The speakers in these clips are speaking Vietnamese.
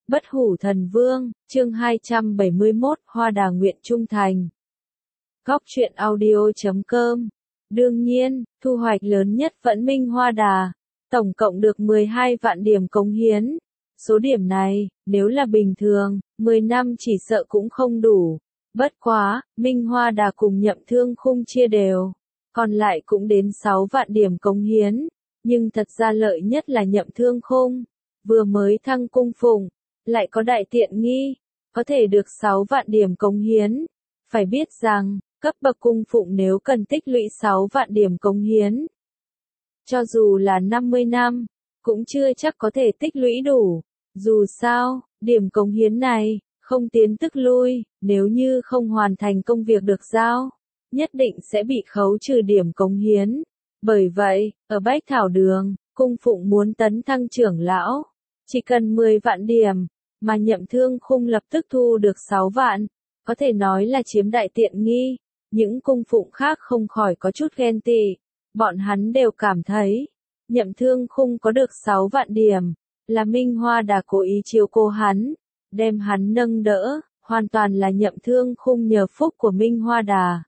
Bất hủ thần vương, chương 271, Hoa Đà nguyện trung thành. Góc truyện audio.com. Đương nhiên, thu hoạch lớn nhất vẫn Minh Hoa Đà, tổng cộng được 12 vạn điểm cống hiến. Số điểm này, nếu là bình thường, 10 năm chỉ sợ cũng không đủ. Bất quá, Minh Hoa Đà cùng Nhậm Thương Khung chia đều, còn lại cũng đến 6 vạn điểm cống hiến. Nhưng thật ra lợi nhất là Nhậm Thương Khung, vừa mới thăng cung phụng, lại có đại tiện nghi, có thể được 6 vạn điểm cống hiến. Phải biết rằng, cấp bậc cung phụng nếu cần tích lũy 6 vạn điểm cống hiến, cho dù là 50 năm, cũng chưa chắc có thể tích lũy đủ. Dù sao, điểm cống hiến này, không tiến tức lui, nếu như không hoàn thành công việc được giao, nhất định sẽ bị khấu trừ điểm cống hiến. Bởi vậy, ở Bách Thảo Đường, cung phụng muốn tấn thăng trưởng lão, chỉ cần 10 vạn điểm, mà Nhậm Thương Khung lập tức thu được 6 vạn, có thể nói là chiếm đại tiện nghi. Những cung phụng khác không khỏi có chút ghen tị, bọn hắn đều cảm thấy, Nhậm Thương Khung có được 6 vạn điểm, là Minh Hoa Đà cố ý chiếu cố hắn, đem hắn nâng đỡ, hoàn toàn là Nhậm Thương Khung nhờ phúc của Minh Hoa Đà.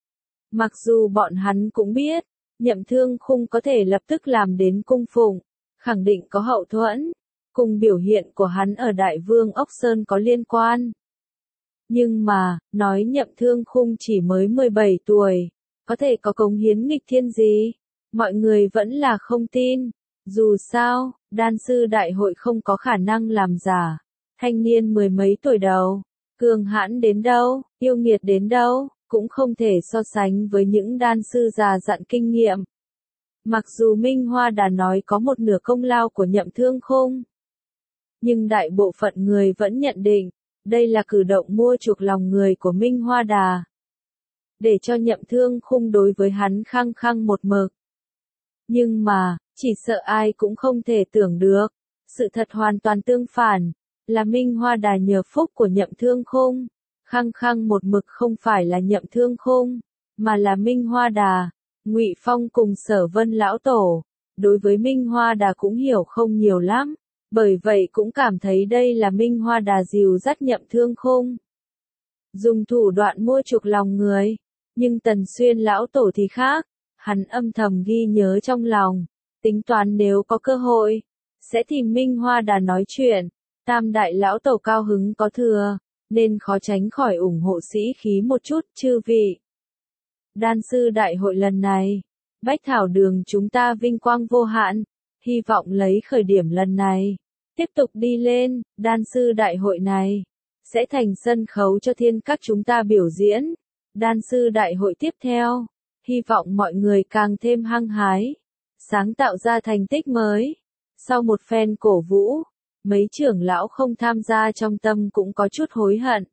Mặc dù bọn hắn cũng biết, Nhậm Thương Khung có thể lập tức làm đến cung phụng, khẳng định có hậu thuẫn, cùng biểu hiện của hắn ở Đại Vương Ốc Sơn có liên quan. Nhưng mà, nói Nhậm Thương Khung chỉ mới 17 tuổi, có thể có cống hiến nghịch thiên gì? Mọi người vẫn là không tin. Dù sao, đan sư đại hội không có khả năng làm giả. Thanh niên mười mấy tuổi đầu, cường hãn đến đâu, yêu nghiệt đến đâu, cũng không thể so sánh với những đan sư già dặn kinh nghiệm. Mặc dù Minh Hoa Đà nói có một nửa công lao của Nhậm Thương Khung, nhưng đại bộ phận người vẫn nhận định, đây là cử động mua chuộc lòng người của Minh Hoa Đà, để cho Nhậm Thương Khung đối với hắn khăng khăng một mực. Nhưng mà, chỉ sợ ai cũng không thể tưởng được, sự thật hoàn toàn tương phản, là Minh Hoa Đà nhờ phúc của Nhậm Thương Khung, khăng khăng một mực không phải là Nhậm Thương Khung, mà là Minh Hoa Đà. Ngụy Phong cùng Sở Vân lão tổ, đối với Minh Hoa Đà cũng hiểu không nhiều lắm. Bởi vậy cũng cảm thấy đây là Minh Hoa Đà dìu dắt Nhậm Thương Khung, dùng thủ đoạn mua chuộc lòng người. Nhưng Tần Xuyên lão tổ thì khác, hắn âm thầm ghi nhớ trong lòng, tính toán nếu có cơ hội, sẽ tìm Minh Hoa Đà nói chuyện. Tam đại lão tổ cao hứng có thừa, nên khó tránh khỏi ủng hộ sĩ khí một chút. Chư vị, đan sư đại hội lần này, Bách Thảo Đường chúng ta vinh quang vô hạn, hy vọng lấy khởi điểm lần này, tiếp tục đi lên. Đan sư đại hội này sẽ thành sân khấu cho thiên các chúng ta biểu diễn. Đan sư đại hội tiếp theo, hy vọng mọi người càng thêm hăng hái, sáng tạo ra thành tích mới. Sau một phen cổ vũ, mấy trưởng lão không tham gia trong tâm cũng có chút hối hận.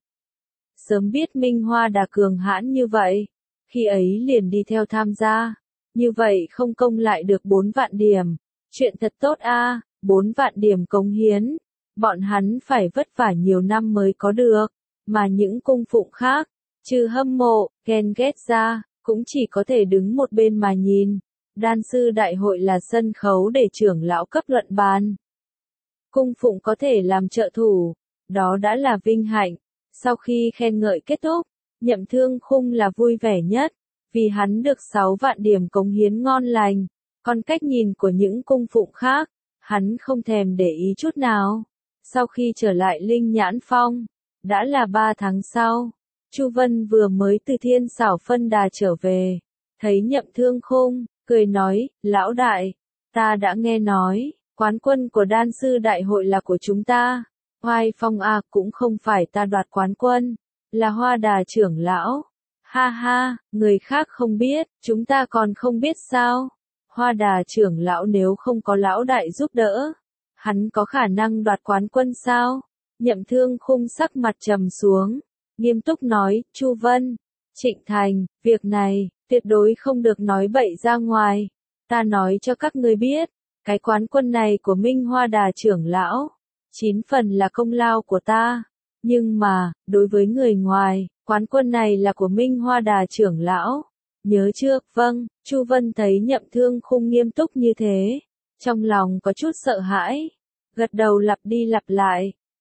Sớm biết Minh Hoa Đà cường hãn như vậy, khi ấy liền đi theo tham gia, như vậy không công lại được 4 vạn điểm. Chuyện thật tốt a, 4 vạn điểm cống hiến, bọn hắn phải vất vả nhiều năm mới có được, mà những cung phụng khác, trừ hâm mộ, ghen ghét ra, cũng chỉ có thể đứng một bên mà nhìn. Đan sư đại hội là sân khấu để trưởng lão cấp luận bàn, cung phụng có thể làm trợ thủ, đó đã là vinh hạnh. Sau khi khen ngợi kết thúc, Nhậm Thương Khung là vui vẻ nhất, vì hắn được 6 vạn điểm cống hiến ngon lành. Còn cách nhìn của những cung phụng khác, hắn không thèm để ý chút nào. Sau khi trở lại Linh Nhãn Phong, đã là 3 tháng sau, Chu Vân vừa mới từ Thiên Xảo Phân Đà trở về, thấy Nhậm Thương Khung, cười nói, lão đại, ta đã nghe nói, quán quân của đan sư đại hội là của chúng ta. Oai phong à, cũng không phải ta đoạt quán quân, là Hoa Đà trưởng lão. Ha ha, người khác không biết, chúng ta còn không biết sao? Hoa Đà trưởng lão nếu không có lão đại giúp đỡ, hắn có khả năng đoạt quán quân sao? Nhậm Thương Khung sắc mặt trầm xuống, nghiêm túc nói, Chu Vân, Trịnh Thành, việc này, tuyệt đối không được nói bậy ra ngoài. Ta nói cho các ngươi biết, cái quán quân này của Minh Hoa Đà trưởng lão, 9 phần là công lao của ta. Nhưng mà, đối với người ngoài, quán quân này là của Minh Hoa Đà trưởng lão. Nhớ chưa? Vâng. Chu Vân thấy Nhậm Thương Khung nghiêm túc như thế, trong lòng có chút sợ hãi, gật đầu lặp đi lặp lại.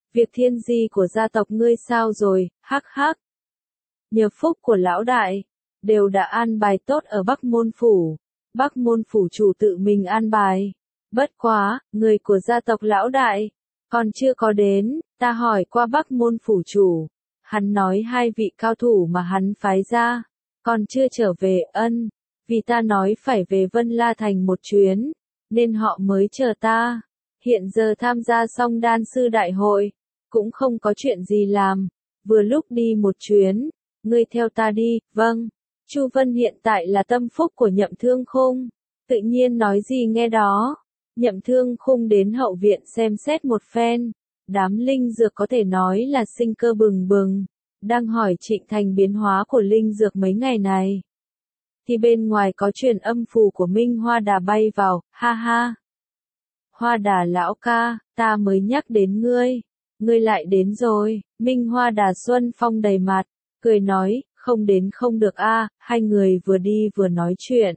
việc thiên di của gia tộc ngươi sao rồi, hắc hắc. Nhờ phúc của lão đại, đều đã an bài tốt ở Bắc Môn Phủ. Bắc Môn Phủ chủ tự mình an bài. Bất quá, người của gia tộc lão đại, còn chưa có đến, ta hỏi qua Bắc Môn Phủ chủ. Hắn nói 2 vị cao thủ mà hắn phái ra, còn chưa trở về ân. Vì ta nói phải về Vân La Thành một chuyến, nên họ mới chờ ta. Hiện giờ tham gia xong đan sư đại hội, cũng không có chuyện gì làm. Vừa lúc đi một chuyến, ngươi theo ta đi, vâng. Chu Vân hiện tại là tâm phúc của Nhậm Thương Khung, tự nhiên nói gì nghe đó. Nhậm Thương Khung đến hậu viện xem xét một phen, đám linh dược có thể nói là sinh cơ bừng bừng, đang hỏi Trịnh Thành biến hóa của linh dược mấy ngày này. Thì bên ngoài có truyền âm phù của Minh Hoa Đà bay vào, ha ha. Hoa Đà lão ca, ta mới nhắc đến ngươi lại đến rồi. Minh Hoa Đà xuân phong đầy mặt, cười nói, không đến không được a. Hai người vừa đi vừa nói chuyện.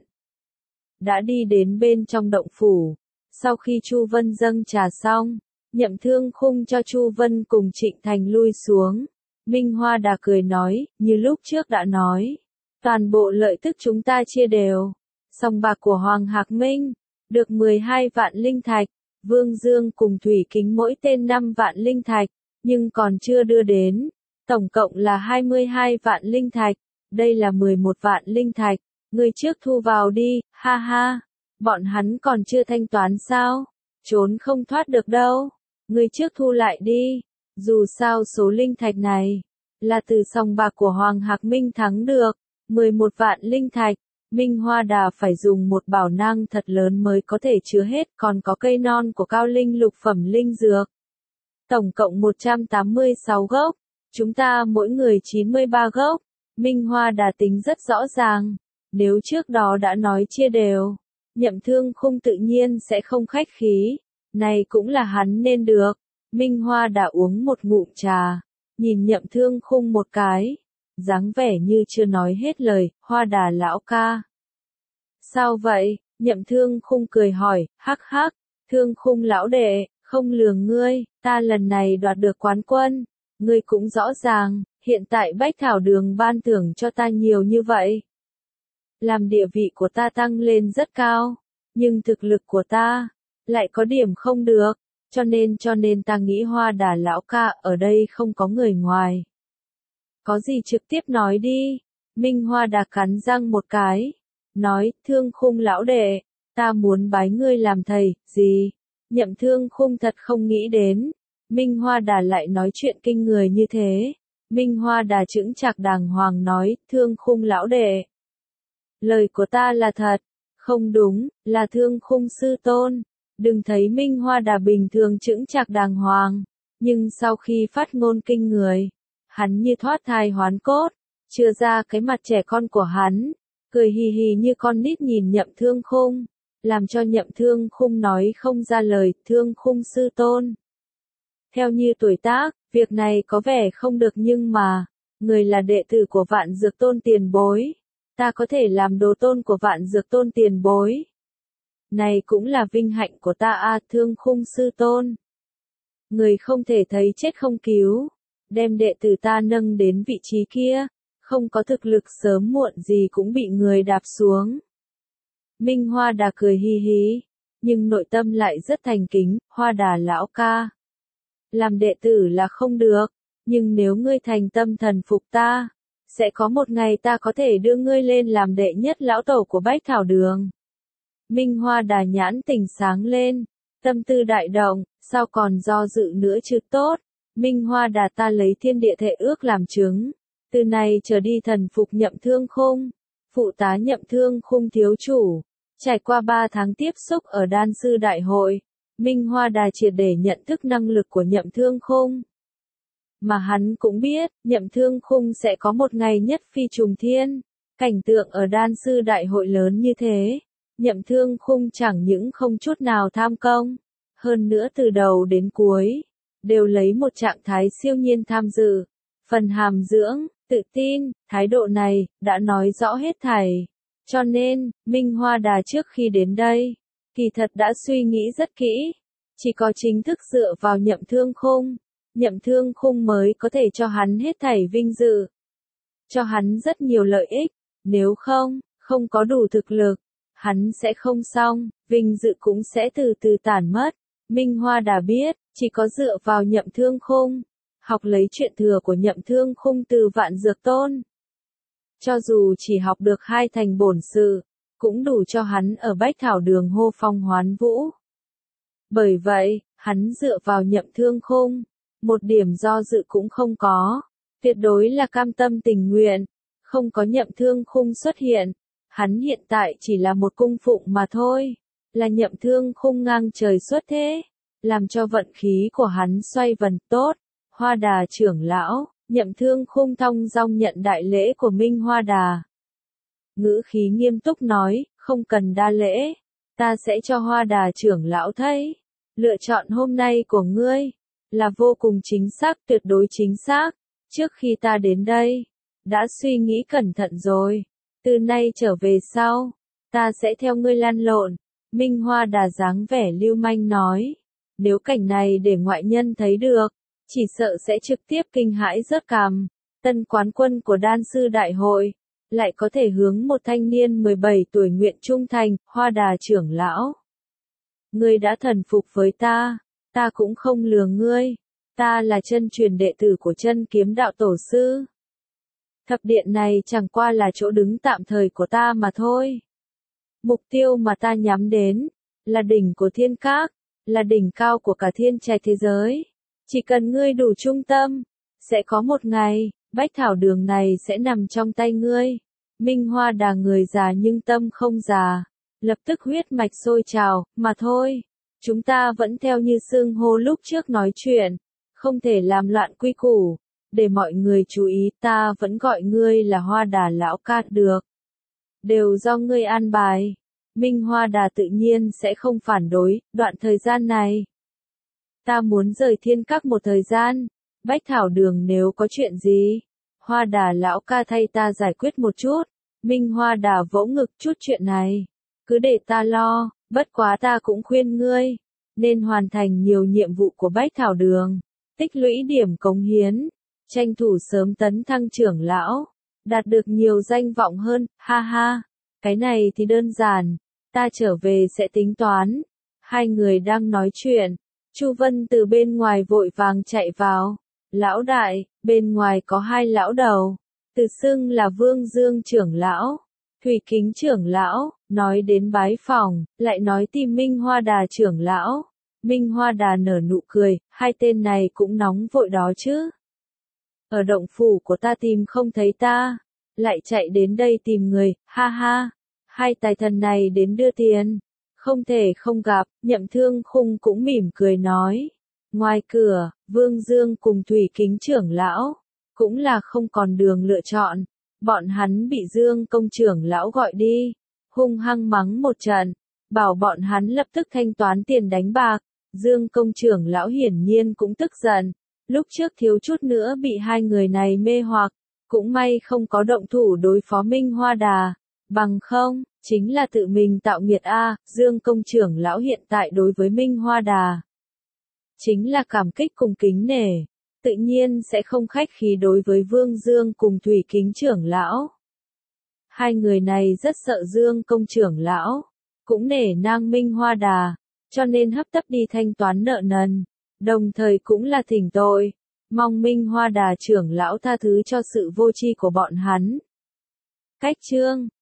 Đã đi đến bên trong động phủ, sau khi Chu Vân dâng trà xong, Nhậm Thương Khung cho Chu Vân cùng Trịnh Thành lui xuống. Minh Hoa Đà cười nói, như lúc trước đã nói, toàn bộ lợi tức chúng ta chia đều. Sòng bạc của Hoàng Hạc Minh, được 12 vạn linh thạch, Vương Dương cùng Thủy Kính mỗi tên 5 vạn linh thạch, nhưng còn chưa đưa đến. Tổng cộng là 22 vạn linh thạch, đây là 11 vạn linh thạch, người trước thu vào đi, ha ha. Bọn hắn còn chưa thanh toán sao? Trốn không thoát được đâu. Người trước thu lại đi. Dù sao số linh thạch này là từ sòng bạc của Hoàng Hạc Minh thắng được. 11 vạn linh thạch. Minh Hoa Đà phải dùng một bảo nang thật lớn mới có thể chứa hết, còn có cây non của cao linh lục phẩm linh dược. Tổng cộng 186 gốc. Chúng ta mỗi người 93 gốc. Minh Hoa Đà tính rất rõ ràng. Nếu trước đó đã nói chia đều, Nhậm Thương Khung tự nhiên sẽ không khách khí. Này cũng là hắn nên được. Minh Hoa Đà uống một ngụm trà, nhìn Nhậm Thương Khung một cái, dáng vẻ như chưa nói hết lời, Hoa Đà lão ca. Sao vậy? Nhậm Thương Khung cười hỏi, hắc hắc, Thương Khung lão đệ, không lường ngươi, ta lần này đoạt được quán quân. Ngươi cũng rõ ràng, hiện tại Bách Thảo Đường ban thưởng cho ta nhiều như vậy. Làm địa vị của ta tăng lên rất cao, nhưng thực lực của ta lại có điểm không được, cho nên ta nghĩ Hoa Đà lão ca ở đây không có người ngoài. Có gì trực tiếp nói đi. Minh Hoa Đà cắn răng một cái, nói, Thương Khung lão đệ, ta muốn bái ngươi làm thầy, gì? Nhậm Thương Khung thật không nghĩ đến, Minh Hoa Đà lại nói chuyện kinh người như thế. Minh Hoa Đà chững chạc đàng hoàng nói, Thương Khung lão đệ. Lời của ta là thật, không đúng, là Thương Khung sư tôn. Đừng thấy Minh Hoa Đà bình thường chững chạc đàng hoàng, nhưng sau khi phát ngôn kinh người, hắn như thoát thai hoán cốt, chưa ra cái mặt trẻ con của hắn, cười hì hì như con nít nhìn Nhậm Thương Khung, làm cho Nhậm Thương Khung nói không ra lời, Thương Khung sư tôn. Theo như tuổi tác, việc này có vẻ không được nhưng mà, người là đệ tử của Vạn Dược Tôn tiền bối, ta có thể làm đồ tôn của Vạn Dược Tôn tiền bối. Này cũng là vinh hạnh của ta a, Thương Khung sư tôn. Người không thể thấy chết không cứu, đem đệ tử ta nâng đến vị trí kia, không có thực lực sớm muộn gì cũng bị người đạp xuống. Minh Hoa Đà cười hi hí, nhưng nội tâm lại rất thành kính, Hoa Đà lão ca. Làm đệ tử là không được, nhưng nếu ngươi thành tâm thần phục ta, sẽ có một ngày ta có thể đưa ngươi lên làm đệ nhất lão tổ của Bách Thảo Đường. Minh Hoa Đà nhãn tỉnh sáng lên, tâm tư đại động, sao còn do dự nữa chứ tốt. Minh Hoa Đà ta lấy thiên địa thệ ước làm chứng, từ này trở đi thần phục Nhậm Thương Khung, phụ tá Nhậm Thương Khung thiếu chủ. Trải qua 3 tháng tiếp xúc ở đan sư đại hội, Minh Hoa Đà triệt để nhận thức năng lực của Nhậm Thương Khung. Mà hắn cũng biết, Nhậm Thương Khung sẽ có một ngày nhất phi trùng thiên. Cảnh tượng ở đan sư đại hội lớn như thế, Nhậm Thương Khung chẳng những không chút nào tham công, hơn nữa từ đầu đến cuối, đều lấy một trạng thái siêu nhiên tham dự. Phần hàm dưỡng, tự tin, thái độ này, đã nói rõ hết thảy. Cho nên, Minh Hoa Đà trước khi đến đây, kỳ thật đã suy nghĩ rất kỹ. Chỉ có chính thức dựa vào Nhậm Thương Khung, Nhậm Thương Khung mới có thể cho hắn hết thảy vinh dự. Cho hắn rất nhiều lợi ích, nếu không có đủ thực lực, hắn sẽ không xong, vinh dự cũng sẽ từ từ tản mất. Minh Hoa Đà biết, chỉ có dựa vào Nhậm Thương Khung, học lấy chuyện thừa của Nhậm Thương Khung từ Vạn Dược Tôn. Cho dù chỉ học được 2 thành bổn sự, cũng đủ cho hắn ở Bách Thảo Đường hô phong hoán vũ. Bởi vậy, hắn dựa vào Nhậm Thương Khung, một điểm do dự cũng không có, tuyệt đối là cam tâm tình nguyện, không có Nhậm Thương Khung xuất hiện, hắn hiện tại chỉ là một cung phụng mà thôi, là Nhậm Thương Khung ngang trời xuất thế, làm cho vận khí của hắn xoay vần tốt. Hoa Đà trưởng lão, Nhậm Thương Khung thong dong nhận đại lễ của Minh Hoa Đà. Ngữ khí nghiêm túc nói, không cần đa lễ, ta sẽ cho Hoa Đà trưởng lão thấy. Lựa chọn hôm nay của ngươi, là vô cùng chính xác, tuyệt đối chính xác. Trước khi ta đến đây, đã suy nghĩ cẩn thận rồi. Từ nay trở về sau, ta sẽ theo ngươi lăn lộn. Minh Hoa Đà dáng vẻ lưu manh nói. Nếu cảnh này để ngoại nhân thấy được, chỉ sợ sẽ trực tiếp kinh hãi rớt cằm. Tân quán quân của đan sư đại hội, lại có thể hướng một thanh niên 17 tuổi nguyện trung thành, Hoa Đà trưởng lão. Ngươi đã thần phục với ta cũng không lừa ngươi. Ta là chân truyền đệ tử của chân kiếm đạo tổ sư. Thập điện này chẳng qua là chỗ đứng tạm thời của ta mà thôi. Mục tiêu mà ta nhắm đến, là đỉnh của thiên các, là đỉnh cao của cả thiên trạch thế giới. Chỉ cần ngươi đủ trung tâm, sẽ có một ngày, Bách Thảo Đường này sẽ nằm trong tay ngươi. Minh Hoa Đà người già nhưng tâm không già, lập tức huyết mạch sôi trào, mà thôi. Chúng ta vẫn theo như xưng hô lúc trước nói chuyện, không thể làm loạn quy củ, để mọi người chú ý, ta vẫn gọi ngươi là Hoa Đà lão ca được. Đều do ngươi an bài. Minh Hoa Đà tự nhiên sẽ không phản đối, đoạn thời gian này. Ta muốn rời thiên các một thời gian, Bách Thảo Đường nếu có chuyện gì, Hoa Đà lão ca thay ta giải quyết một chút. Minh Hoa Đà vỗ ngực, chút chuyện này, cứ để ta lo, bất quá ta cũng khuyên ngươi, nên hoàn thành nhiều nhiệm vụ của Bách Thảo Đường, tích lũy điểm cống hiến, tranh thủ sớm tấn thăng trưởng lão, đạt được nhiều danh vọng hơn, ha ha, cái này thì đơn giản, ta trở về sẽ tính toán. Hai người đang nói chuyện, Chu Vân từ bên ngoài vội vàng chạy vào, lão đại, bên ngoài có 2 lão đầu, tự xưng là Vương Dương trưởng lão, Thủy Kính trưởng lão, nói đến bái phòng, lại nói tìm Minh Hoa Đà trưởng lão. Minh Hoa Đà nở nụ cười, 2 tên này cũng nóng vội đó chứ. Ở động phủ của ta tìm không thấy ta, lại chạy đến đây tìm người, ha ha. 2 tài thần này đến đưa tiền, không thể không gặp. Nhậm Thương Khung cũng mỉm cười nói. Ngoài cửa, Vương Dương cùng Thủy Kính trưởng lão, cũng là không còn đường lựa chọn. Bọn hắn bị Dương công trưởng lão gọi đi, hung hăng mắng một trận, bảo bọn hắn lập tức thanh toán tiền đánh bạc. Dương công trưởng lão hiển nhiên cũng tức giận, lúc trước thiếu chút nữa bị 2 người này mê hoặc, cũng may không có động thủ đối phó Minh Hoa Đà, bằng không, chính là tự mình tạo nghiệt a. Dương công trưởng lão hiện tại đối với Minh Hoa Đà, chính là cảm kích cùng kính nể, tự nhiên sẽ không khách khí đối với Vương Dương cùng Thủy Kính trưởng lão. 2 người này rất sợ Dương công trưởng lão, cũng nể nang Minh Hoa Đà, cho nên hấp tấp đi thanh toán nợ nần, đồng thời cũng là thỉnh tội, mong Minh Hoa Đà trưởng lão tha thứ cho sự vô tri của bọn hắn. Cách chương